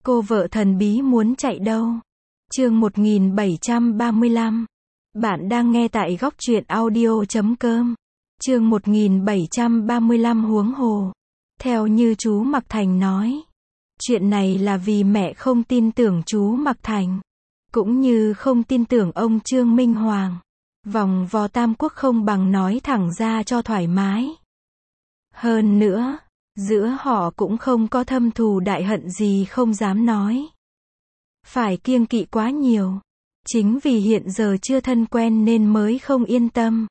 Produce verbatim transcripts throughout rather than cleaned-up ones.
Cô vợ thần bí muốn chạy đâu? Chương một nghìn bảy trăm ba mươi lăm. Bạn đang nghe tại góc truyện audio chấm com. Chương một nghìn bảy trăm ba mươi lăm huống hồ. Theo như chú Mạc Thành nói, chuyện này là vì mẹ không tin tưởng chú Mạc Thành, cũng như không tin tưởng ông Trương Minh Hoàng. Vòng vò tam quốc không bằng nói thẳng ra cho thoải mái. Hơn nữa, giữa họ cũng không có thâm thù đại hận gì không dám nói. Phải kiêng kỵ quá nhiều. Chính vì hiện giờ chưa thân quen nên mới không yên tâm.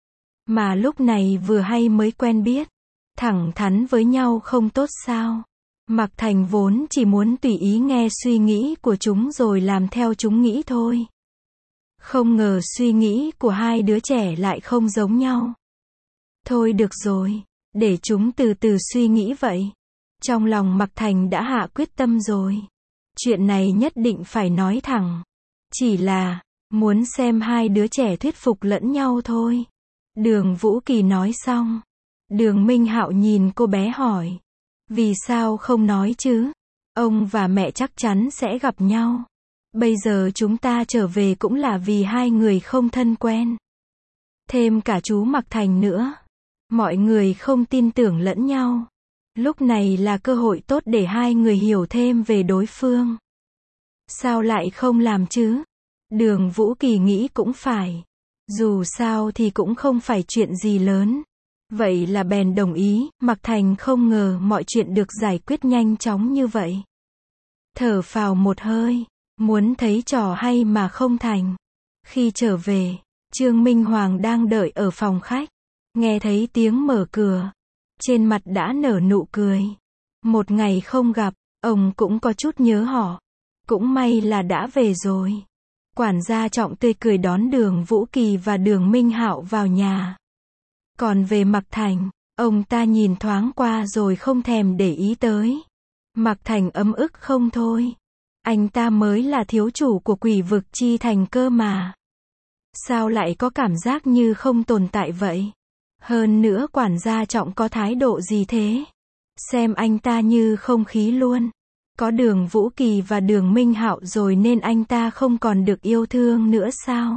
Mà lúc này vừa hay mới quen biết, thẳng thắn với nhau không tốt sao? Mạc Thành vốn chỉ muốn tùy ý nghe suy nghĩ của chúng rồi làm theo chúng nghĩ thôi. Không ngờ suy nghĩ của hai đứa trẻ lại không giống nhau. Thôi được rồi, để chúng từ từ suy nghĩ vậy. Trong lòng Mạc Thành đã hạ quyết tâm rồi. Chuyện này nhất định phải nói thẳng. Chỉ là, muốn xem hai đứa trẻ thuyết phục lẫn nhau thôi. Đường Vũ Kỳ nói xong. Đường Minh Hạo nhìn cô bé hỏi. Vì sao không nói chứ? Ông và mẹ chắc chắn sẽ gặp nhau. Bây giờ chúng ta trở về cũng là vì hai người không thân quen. Thêm cả chú Mạc Thành nữa. Mọi người không tin tưởng lẫn nhau. Lúc này là cơ hội tốt để hai người hiểu thêm về đối phương. Sao lại không làm chứ? Đường Vũ Kỳ nghĩ cũng phải. Dù sao thì cũng không phải chuyện gì lớn. Vậy là bèn đồng ý. Mạc Thành không ngờ mọi chuyện được giải quyết nhanh chóng như vậy. Thở phào một hơi. Muốn thấy trò hay mà không thành. Khi trở về, Trương Minh Hoàng đang đợi ở phòng khách. Nghe thấy tiếng mở cửa. Trên mặt đã nở nụ cười. Một ngày không gặp, ông cũng có chút nhớ họ. Cũng may là đã về rồi. Quản gia Trọng tươi cười đón Đường Vũ Kỳ và Đường Minh Hạo vào nhà. Còn về Mạc Thành, ông ta nhìn thoáng qua rồi không thèm để ý tới. Mạc Thành ấm ức không thôi. Anh ta mới là thiếu chủ của Quỷ Vực Chi Thành cơ mà. Sao lại có cảm giác như không tồn tại vậy? Hơn nữa quản gia Trọng có thái độ gì thế? Xem anh ta như không khí luôn. Có Đường Vũ Kỳ và Đường Minh Hạo rồi nên anh ta không còn được yêu thương nữa sao?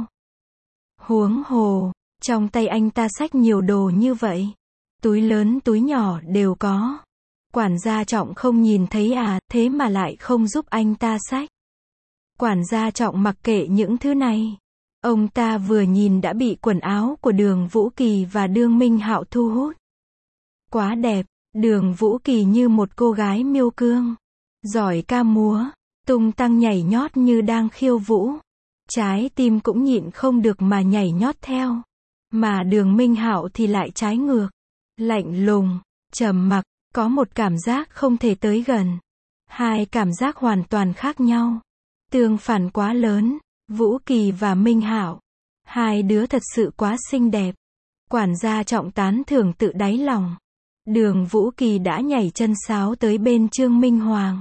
Huống hồ, trong tay anh ta xách nhiều đồ như vậy. Túi lớn túi nhỏ đều có. Quản gia Trọng không nhìn thấy à, thế mà lại không giúp anh ta xách. Quản gia Trọng mặc kệ những thứ này. Ông ta vừa nhìn đã bị quần áo của Đường Vũ Kỳ và Đường Minh Hạo thu hút. Quá đẹp, Đường Vũ Kỳ như một cô gái miêu cương. Giỏi ca múa, tung tăng nhảy nhót như đang khiêu vũ. Trái tim cũng nhịn không được mà nhảy nhót theo. Mà Đường Minh Hạo thì lại trái ngược. Lạnh lùng, trầm mặc, có một cảm giác không thể tới gần. Hai cảm giác hoàn toàn khác nhau. Tương phản quá lớn. Vũ Kỳ và Minh Hạo. Hai đứa thật sự quá xinh đẹp. Quản gia Trọng tán thưởng tự đáy lòng. Đường Vũ Kỳ đã nhảy chân sáo tới bên Trương Minh Hoàng.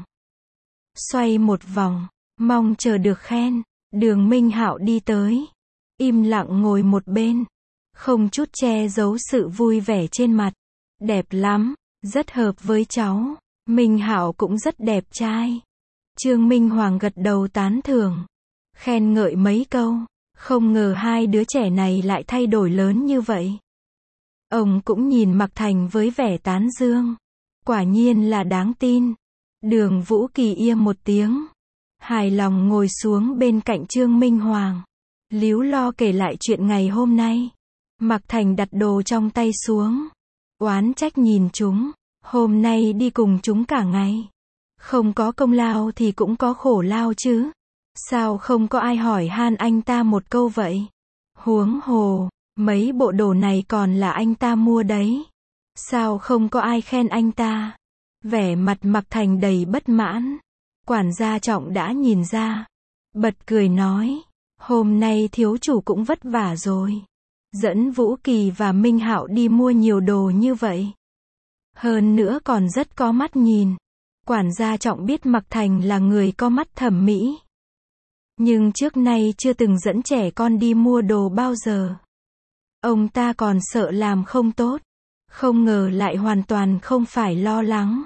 Xoay một vòng, mong chờ được khen. Đường Minh Hạo đi tới. Im lặng ngồi một bên. Không chút che giấu sự vui vẻ trên mặt. Đẹp lắm, rất hợp với cháu. Minh Hạo cũng rất đẹp trai. Trương Minh Hoàng gật đầu tán thưởng. Khen ngợi mấy câu. Không ngờ hai đứa trẻ này lại thay đổi lớn như vậy. Ông cũng nhìn Mạc Thành với vẻ tán dương. Quả nhiên là đáng tin. Đường Vũ Kỳ im một tiếng. Hài lòng ngồi xuống bên cạnh Trương Minh Hoàng. Líu lo kể lại chuyện ngày hôm nay. Mạc Thành đặt đồ trong tay xuống. Oán trách nhìn chúng. Hôm nay đi cùng chúng cả ngày. Không có công lao thì cũng có khổ lao chứ. Sao không có ai hỏi han anh ta một câu vậy? Huống hồ, mấy bộ đồ này còn là anh ta mua đấy. Sao không có ai khen anh ta? Vẻ mặt Mạc Thành đầy bất mãn. Quản gia Trọng đã nhìn ra. Bật cười nói. Hôm nay thiếu chủ cũng vất vả rồi. Dẫn Vũ Kỳ và Minh Hạo đi mua nhiều đồ như vậy. Hơn nữa còn rất có mắt nhìn. Quản gia Trọng biết Mạc Thành là người có mắt thẩm mỹ. Nhưng trước nay chưa từng dẫn trẻ con đi mua đồ bao giờ. Ông ta còn sợ làm không tốt. Không ngờ lại hoàn toàn không phải lo lắng.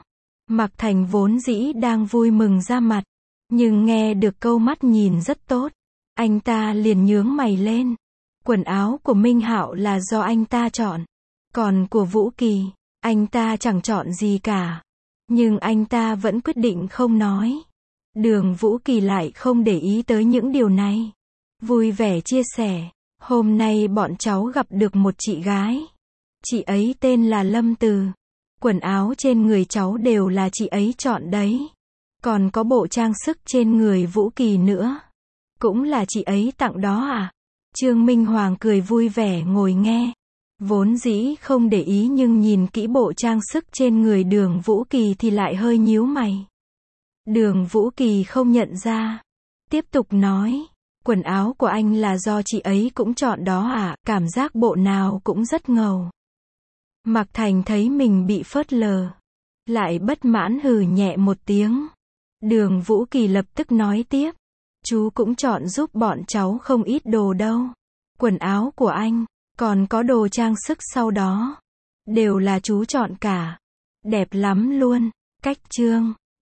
Mạc Thành vốn dĩ đang vui mừng ra mặt, nhưng nghe được câu mắt nhìn rất tốt, anh ta liền nhướng mày lên. Quần áo của Minh Hạo là do anh ta chọn, còn của Vũ Kỳ, anh ta chẳng chọn gì cả. Nhưng anh ta vẫn quyết định không nói. Đường Vũ Kỳ lại không để ý tới những điều này. Vui vẻ chia sẻ, hôm nay bọn cháu gặp được một chị gái. Chị ấy tên là Lâm Từ. Quần áo trên người cháu đều là chị ấy chọn đấy. Còn có bộ trang sức trên người Vũ Kỳ nữa. Cũng là chị ấy tặng đó à? Trương Minh Hoàng cười vui vẻ ngồi nghe. Vốn dĩ không để ý nhưng nhìn kỹ bộ trang sức trên người Đường Vũ Kỳ thì lại hơi nhíu mày. Đường Vũ Kỳ không nhận ra. Tiếp tục nói, quần áo của anh là do chị ấy cũng chọn đó à, cảm giác bộ nào cũng rất ngầu. Mạc Thành thấy mình bị phớt lờ, lại bất mãn hừ nhẹ một tiếng. Đường Vũ Kỳ lập tức nói tiếp, chú cũng chọn giúp bọn cháu không ít đồ đâu. Quần áo của anh, còn có đồ trang sức sau đó, đều là chú chọn cả. Đẹp lắm luôn. Cách chương